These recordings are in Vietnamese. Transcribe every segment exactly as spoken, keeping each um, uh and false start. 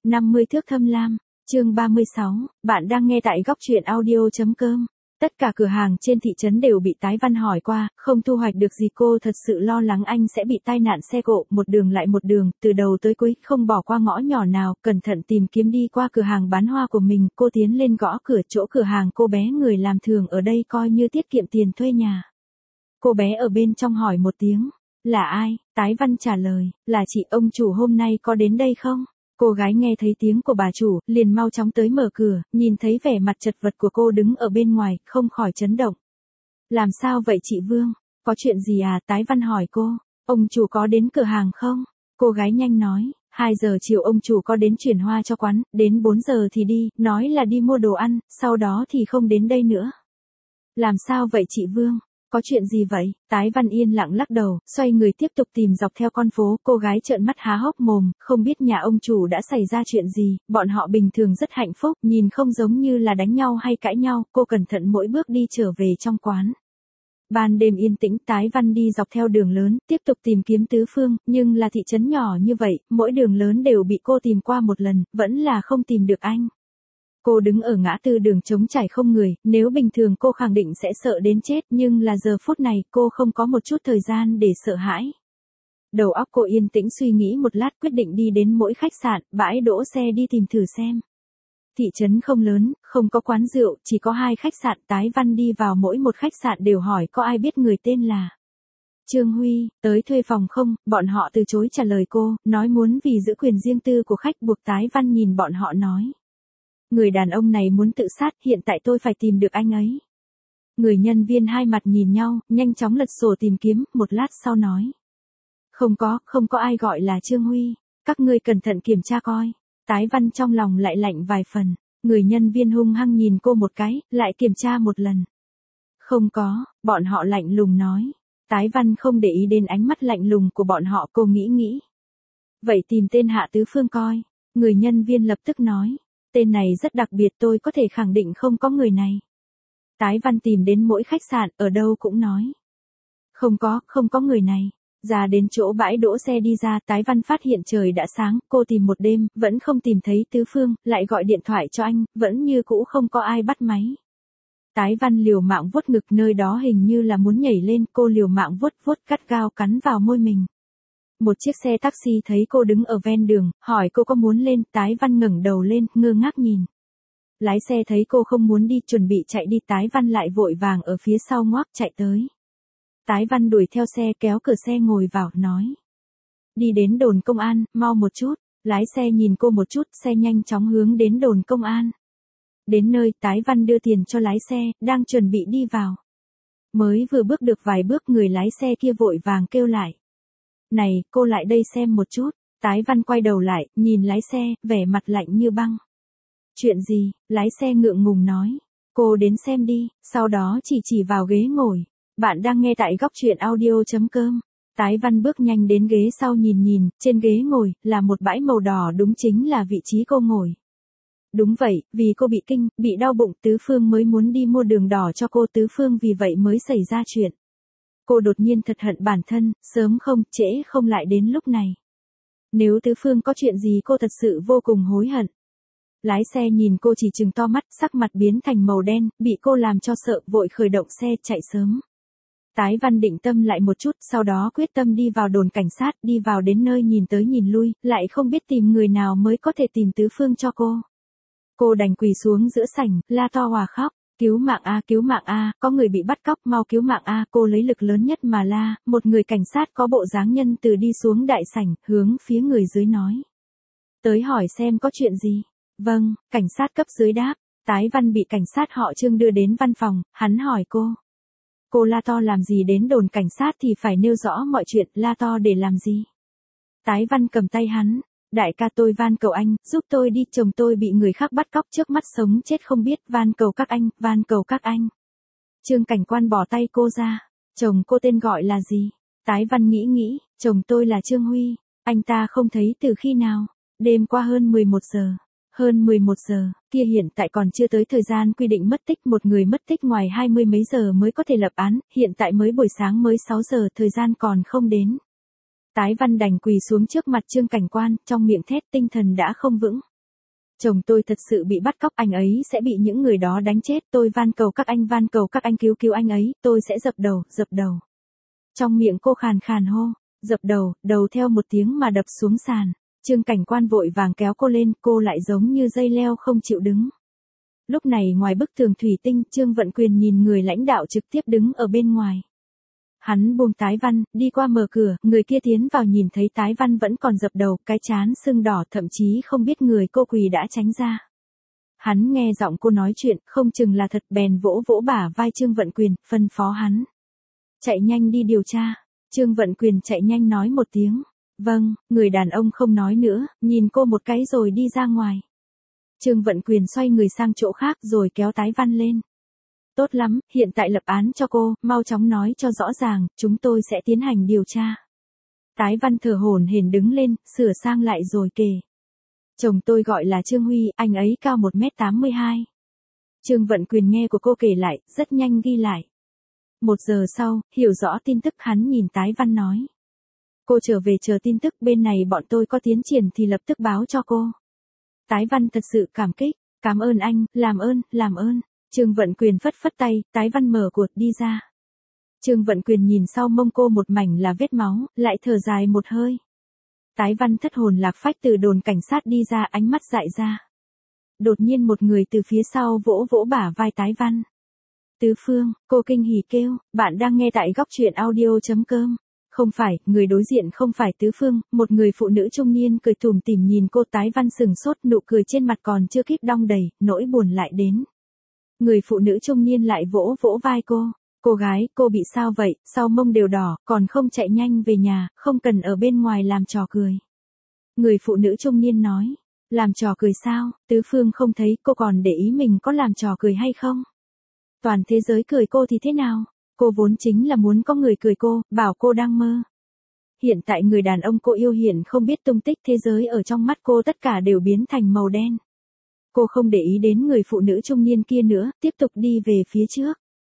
năm mươi thước thâm lam, chương ba mươi sáu, bạn đang nghe tại góc truyện audio.com. Tất cả cửa hàng trên thị trấn đều bị Tái Văn hỏi qua, không thu hoạch được gì. Cô thật sự lo lắng anh sẽ bị tai nạn xe cộ, một đường lại một đường, từ đầu tới cuối, không bỏ qua ngõ nhỏ nào, cẩn thận tìm kiếm đi qua cửa hàng bán hoa của mình. Cô tiến lên gõ cửa chỗ cửa hàng cô bé người làm thường ở đây coi như tiết kiệm tiền thuê nhà. Cô bé ở bên trong hỏi một tiếng, là ai? Tái Văn trả lời, là chị. Ông chủ hôm nay có đến đây không? Cô gái nghe thấy tiếng của bà chủ, liền mau chóng tới mở cửa, nhìn thấy vẻ mặt chật vật của cô đứng ở bên ngoài, không khỏi chấn động. Làm sao vậy chị Vương? Có chuyện gì à? Tái Văn hỏi cô. Ông chủ có đến cửa hàng không? Cô gái nhanh nói, hai giờ chiều ông chủ có đến chuyển hoa cho quán, đến bốn giờ thì đi, nói là đi mua đồ ăn, sau đó thì không đến đây nữa. Làm sao vậy chị Vương? Có chuyện gì vậy? Tái Văn yên lặng lắc đầu, xoay người tiếp tục tìm dọc theo con phố. Cô gái trợn mắt há hốc mồm, không biết nhà ông chủ đã xảy ra chuyện gì. Bọn họ bình thường rất hạnh phúc, nhìn không giống như là đánh nhau hay cãi nhau. Cô cẩn thận mỗi bước đi trở về trong quán. Ban đêm yên tĩnh, Tái Văn đi dọc theo đường lớn, tiếp tục tìm kiếm tứ phương, nhưng là thị trấn nhỏ như vậy, mỗi đường lớn đều bị cô tìm qua một lần, vẫn là không tìm được anh. Cô đứng ở ngã tư đường trống trải không người, nếu bình thường cô khẳng định sẽ sợ đến chết, nhưng là giờ phút này cô không có một chút thời gian để sợ hãi. Đầu óc cô yên tĩnh suy nghĩ một lát, quyết định đi đến mỗi khách sạn, bãi đỗ xe đi tìm thử xem. Thị trấn không lớn, không có quán rượu, chỉ có hai khách sạn. Tái Văn đi vào mỗi một khách sạn đều hỏi có ai biết người tên là Trương Huy, tới thuê phòng không. Bọn họ từ chối trả lời cô, nói muốn vì giữ quyền riêng tư của khách, buộc Tái Văn nhìn bọn họ nói. Người đàn ông này muốn tự sát, hiện tại tôi phải tìm được anh ấy. Người nhân viên hai mặt nhìn nhau, nhanh chóng lật sổ tìm kiếm, một lát sau nói. Không có, không có ai gọi là Trương Huy, các ngươi cẩn thận kiểm tra coi. Tái Văn trong lòng lại lạnh vài phần, người nhân viên hung hăng nhìn cô một cái, lại kiểm tra một lần. Không có, bọn họ lạnh lùng nói. Tái Văn không để ý đến ánh mắt lạnh lùng của bọn họ, cô nghĩ nghĩ. Vậy tìm tên Hạ Tứ Phương coi, người nhân viên lập tức nói. Tên này rất đặc biệt, tôi có thể khẳng định không có người này. Tái Văn tìm đến mỗi khách sạn, ở đâu cũng nói. Không có, không có người này. Ra đến chỗ bãi đỗ xe đi ra, Tái Văn phát hiện trời đã sáng, cô tìm một đêm, vẫn không tìm thấy Tứ Phương, lại gọi điện thoại cho anh, vẫn như cũ không có ai bắt máy. Tái Văn liều mạng vuốt ngực, nơi đó hình như là muốn nhảy lên, cô liều mạng vuốt vuốt gắt gao cắn vào môi mình. Một chiếc xe taxi thấy cô đứng ở ven đường, hỏi cô có muốn lên. Tái Văn ngẩng đầu lên, ngơ ngác nhìn. Lái xe thấy cô không muốn đi, chuẩn bị chạy đi. Tái Văn lại vội vàng ở phía sau ngoác chạy tới. Tái Văn đuổi theo xe, kéo cửa xe ngồi vào, nói. Đi đến đồn công an, mau một chút. Lái xe nhìn cô một chút, xe nhanh chóng hướng đến đồn công an. Đến nơi, Tái Văn đưa tiền cho lái xe, đang chuẩn bị đi vào. Mới vừa bước được vài bước, người lái xe kia vội vàng kêu lại. Này, cô lại đây xem một chút. Tái Văn quay đầu lại, nhìn lái xe, vẻ mặt lạnh như băng. Chuyện gì? Lái xe ngượng ngùng nói. Cô đến xem đi, sau đó chỉ chỉ vào ghế ngồi. Bạn đang nghe tại góc truyện audio.com. Tái Văn bước nhanh đến ghế sau nhìn nhìn, trên ghế ngồi, là một bãi màu đỏ, đúng chính là vị trí cô ngồi. Đúng vậy, vì cô bị kinh, bị đau bụng, Tứ Phương mới muốn đi mua đường đỏ cho cô. Tứ Phương vì vậy mới xảy ra chuyện. Cô đột nhiên thật hận bản thân, sớm không, trễ không lại đến lúc này. Nếu Tứ Phương có chuyện gì cô thật sự vô cùng hối hận. Lái xe nhìn cô chỉ trừng to mắt, sắc mặt biến thành màu đen, bị cô làm cho sợ, vội khởi động xe, chạy sớm. Tái Văn định tâm lại một chút, sau đó quyết tâm đi vào đồn cảnh sát, đi vào đến nơi nhìn tới nhìn lui, lại không biết tìm người nào mới có thể tìm Tứ Phương cho cô. Cô đành quỳ xuống giữa sảnh, la to hòa khóc. Cứu mạng a, cứu mạng a, có người bị bắt cóc, mau cứu mạng a. Cô lấy lực lớn nhất mà la, một người cảnh sát có bộ dáng nhân từ đi xuống đại sảnh, hướng phía người dưới nói. Tới hỏi xem có chuyện gì. Vâng, cảnh sát cấp dưới đáp. Tái Văn bị cảnh sát họ Trương đưa đến văn phòng, hắn hỏi cô. Cô la to làm gì? Đến đồn cảnh sát thì phải nêu rõ mọi chuyện, la to để làm gì? Tái Văn cầm tay hắn. Đại ca, tôi van cầu anh, giúp tôi đi, chồng tôi bị người khác bắt cóc, trước mắt sống chết không biết, van cầu các anh, van cầu các anh. Trương cảnh quan bỏ tay cô ra. Chồng cô tên gọi là gì? Tái Văn nghĩ nghĩ, chồng tôi là Trương Huy, anh ta không thấy từ khi nào? Đêm qua hơn mười một giờ. Hơn mười một giờ, kia hiện tại còn chưa tới thời gian quy định mất tích, một người mất tích ngoài hai mươi mấy giờ mới có thể lập án, hiện tại mới buổi sáng mới sáu giờ, thời gian còn không đến. Tái Văn đành quỳ xuống trước mặt Trương cảnh quan, trong miệng thét, tinh thần đã không vững. Chồng tôi thật sự bị bắt cóc, anh ấy sẽ bị những người đó đánh chết, tôi van cầu các anh, van cầu các anh cứu cứu anh ấy, tôi sẽ dập đầu, dập đầu. Trong miệng cô khàn khàn hô, dập đầu, đầu theo một tiếng mà đập xuống sàn. Trương Cảnh Quan vội vàng kéo cô lên, cô lại giống như dây leo không chịu đứng. Lúc này ngoài bức tường thủy tinh, Trương Vận Quyền nhìn người lãnh đạo trực tiếp đứng ở bên ngoài. Hắn buông Tái Văn, đi qua mở cửa, người kia tiến vào nhìn thấy Tái Văn vẫn còn dập đầu, cái trán sưng đỏ, thậm chí không biết người cô quỳ đã tránh ra. Hắn nghe giọng cô nói chuyện, không chừng là thật, bèn vỗ vỗ bả vai Trương Vận Quyền, phân phó hắn. Chạy nhanh đi điều tra. Trương Vận Quyền chạy nhanh nói một tiếng. Vâng, người đàn ông không nói nữa, nhìn cô một cái rồi đi ra ngoài. Trương Vận Quyền xoay người sang chỗ khác rồi kéo Tái Văn lên. Tốt lắm, hiện tại lập án cho cô, mau chóng nói cho rõ ràng, chúng tôi sẽ tiến hành điều tra. Tái Văn thở hổn hển đứng lên, sửa sang lại rồi kể. Chồng tôi gọi là Trương Huy, anh ấy cao một mét tám mươi hai. Trương Vận Quyền nghe của cô kể lại, rất nhanh ghi lại. Một giờ sau, hiểu rõ tin tức hắn nhìn Tái Văn nói. Cô trở về chờ tin tức, bên này bọn tôi có tiến triển thì lập tức báo cho cô. Tái Văn thật sự cảm kích, cảm ơn anh, làm ơn, làm ơn. Trương Vận Quyền phất phất tay, Tái Văn mở cuộc đi ra. Trương Vận Quyền nhìn sau mông cô một mảnh là vết máu, lại thở dài một hơi. Tái Văn thất hồn lạc phách từ đồn cảnh sát đi ra, ánh mắt dại ra. Đột nhiên một người từ phía sau vỗ vỗ bả vai Tái Văn. Tứ Phương, cô kinh hỉ kêu, bạn đang nghe tại góc truyện audio chấm com. Không phải, người đối diện không phải Tứ Phương, một người phụ nữ trung niên cười tủm tỉm nhìn cô. Tái Văn sừng sốt, nụ cười trên mặt còn chưa kịp đong đầy, nỗi buồn lại đến. Người phụ nữ trung niên lại vỗ vỗ vai cô. Cô gái, cô bị sao vậy, sau mông đều đỏ, còn không chạy nhanh về nhà, không cần ở bên ngoài làm trò cười. Người phụ nữ trung niên nói, làm trò cười sao, Tứ Phương không thấy cô còn để ý mình có làm trò cười hay không. Toàn thế giới cười cô thì thế nào, cô vốn chính là muốn có người cười cô, bảo cô đang mơ. Hiện tại người đàn ông cô yêu hiện không biết tung tích, thế giới ở trong mắt cô tất cả đều biến thành màu đen. Cô không để ý đến người phụ nữ trung niên kia nữa, tiếp tục đi về phía trước.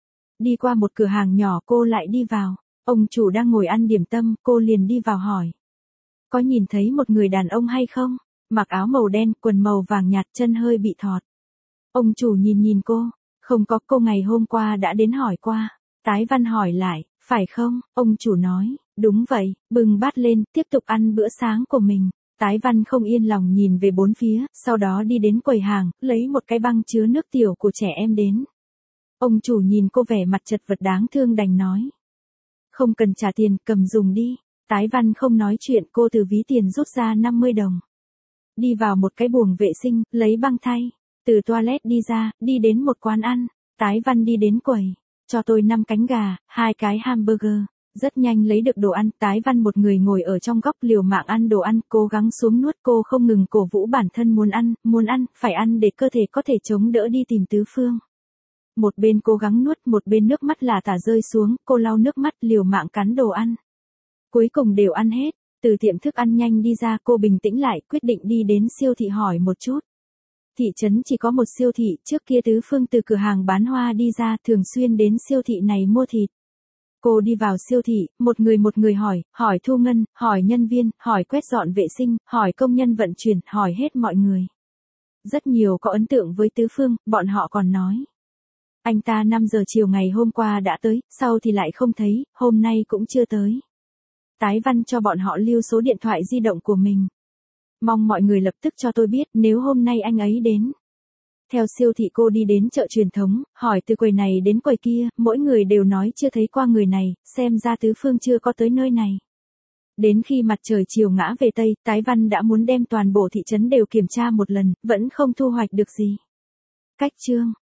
Đi qua một cửa hàng nhỏ cô lại đi vào, ông chủ đang ngồi ăn điểm tâm, cô liền đi vào hỏi. Có nhìn thấy một người đàn ông hay không? Mặc áo màu đen, quần màu vàng nhạt, chân hơi bị thọt. Ông chủ nhìn nhìn cô, không có, cô ngày hôm qua đã đến hỏi qua. Tái Văn hỏi lại, phải không? Ông chủ nói, đúng vậy, bưng bát lên, tiếp tục ăn bữa sáng của mình. Tái Văn không yên lòng nhìn về bốn phía, sau đó đi đến quầy hàng, lấy một cái băng chứa nước tiểu của trẻ em đến. Ông chủ nhìn cô vẻ mặt chật vật đáng thương đành nói. Không cần trả tiền, cầm dùng đi. Tái Văn không nói chuyện, cô từ ví tiền rút ra năm mươi đồng. Đi vào một cái buồng vệ sinh, lấy băng thay. Từ toilet đi ra, đi đến một quán ăn. Tái Văn đi đến quầy. Cho tôi năm cánh gà, hai cái hamburger. Rất nhanh lấy được đồ ăn, Tái Văn một người ngồi ở trong góc liều mạng ăn đồ ăn, cố gắng xuống nuốt, cô không ngừng cổ vũ bản thân muốn ăn, muốn ăn, phải ăn để cơ thể có thể chống đỡ đi tìm Tứ Phương. Một bên cố gắng nuốt, một bên nước mắt lả tả rơi xuống, cô lau nước mắt liều mạng cắn đồ ăn. Cuối cùng đều ăn hết, từ tiệm thức ăn nhanh đi ra cô bình tĩnh lại, quyết định đi đến siêu thị hỏi một chút. Thị trấn chỉ có một siêu thị, trước kia Tứ Phương từ cửa hàng bán hoa đi ra, thường xuyên đến siêu thị này mua thịt. Cô đi vào siêu thị, một người một người hỏi, hỏi thu ngân, hỏi nhân viên, hỏi quét dọn vệ sinh, hỏi công nhân vận chuyển, hỏi hết mọi người. Rất nhiều có ấn tượng với Tứ Phương, bọn họ còn nói. Anh ta năm giờ chiều ngày hôm qua đã tới, sau thì lại không thấy, hôm nay cũng chưa tới. Tái Văn cho bọn họ lưu số điện thoại di động của mình. Mong mọi người lập tức cho tôi biết nếu hôm nay anh ấy đến. Theo siêu thị cô đi đến chợ truyền thống, hỏi từ quầy này đến quầy kia, mỗi người đều nói chưa thấy qua người này, xem ra Tứ Phương chưa có tới nơi này. Đến khi mặt trời chiều ngã về Tây, Tái Văn đã muốn đem toàn bộ thị trấn đều kiểm tra một lần, vẫn không thu hoạch được gì. Cách chương